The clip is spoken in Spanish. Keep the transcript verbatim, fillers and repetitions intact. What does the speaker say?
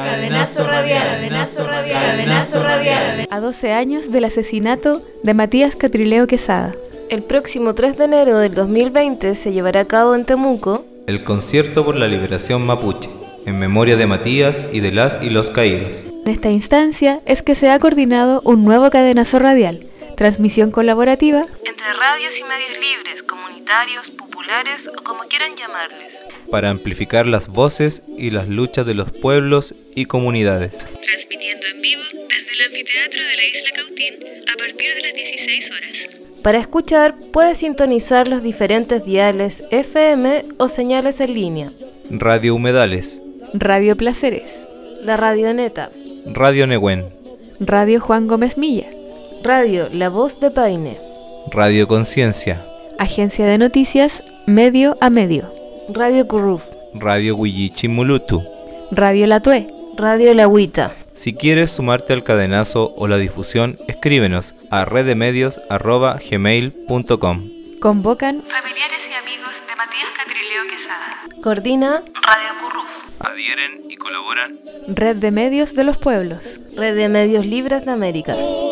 Cadenazo radial, cadenazo radial, cadenazo radial. A doce años del asesinato de Matías Catrileo Quesada. El próximo tres de enero del dos mil veinte se llevará a cabo en Temuco el concierto por la liberación mapuche, en memoria de Matías y de las y los caídos. En esta instancia es que se ha coordinado un nuevo cadenazo radial, transmisión colaborativa entre radios y medios libres, comunitarios, populares o como quieran llamarles, para amplificar las voces y las luchas de los pueblos y comunidades. Transmitiendo en vivo desde el anfiteatro de la Isla Cautín a partir de las dieciséis horas. Para escuchar, puedes sintonizar los diferentes diales F M o señales en línea. Radio Humedales, Radio Placeres, La Radioneta, Radio Nehuen, Radio Juan Gómez Milla, Radio La Voz de Paine, Radio Conciencia, Agencia de Noticias Medio a Medio, Radio Curruf, Radio Huillichimulutu, Radio La Tue, Radio La Huita. Si quieres sumarte al cadenazo o la difusión, escríbenos a redemedios arroba gmail punto com. Convocan familiares y amigos de Matías Catrileo Quesada. Coordina Radio Curruf. Adhieren y colaboran Red de Medios de los Pueblos. Red de Medios Libres de América.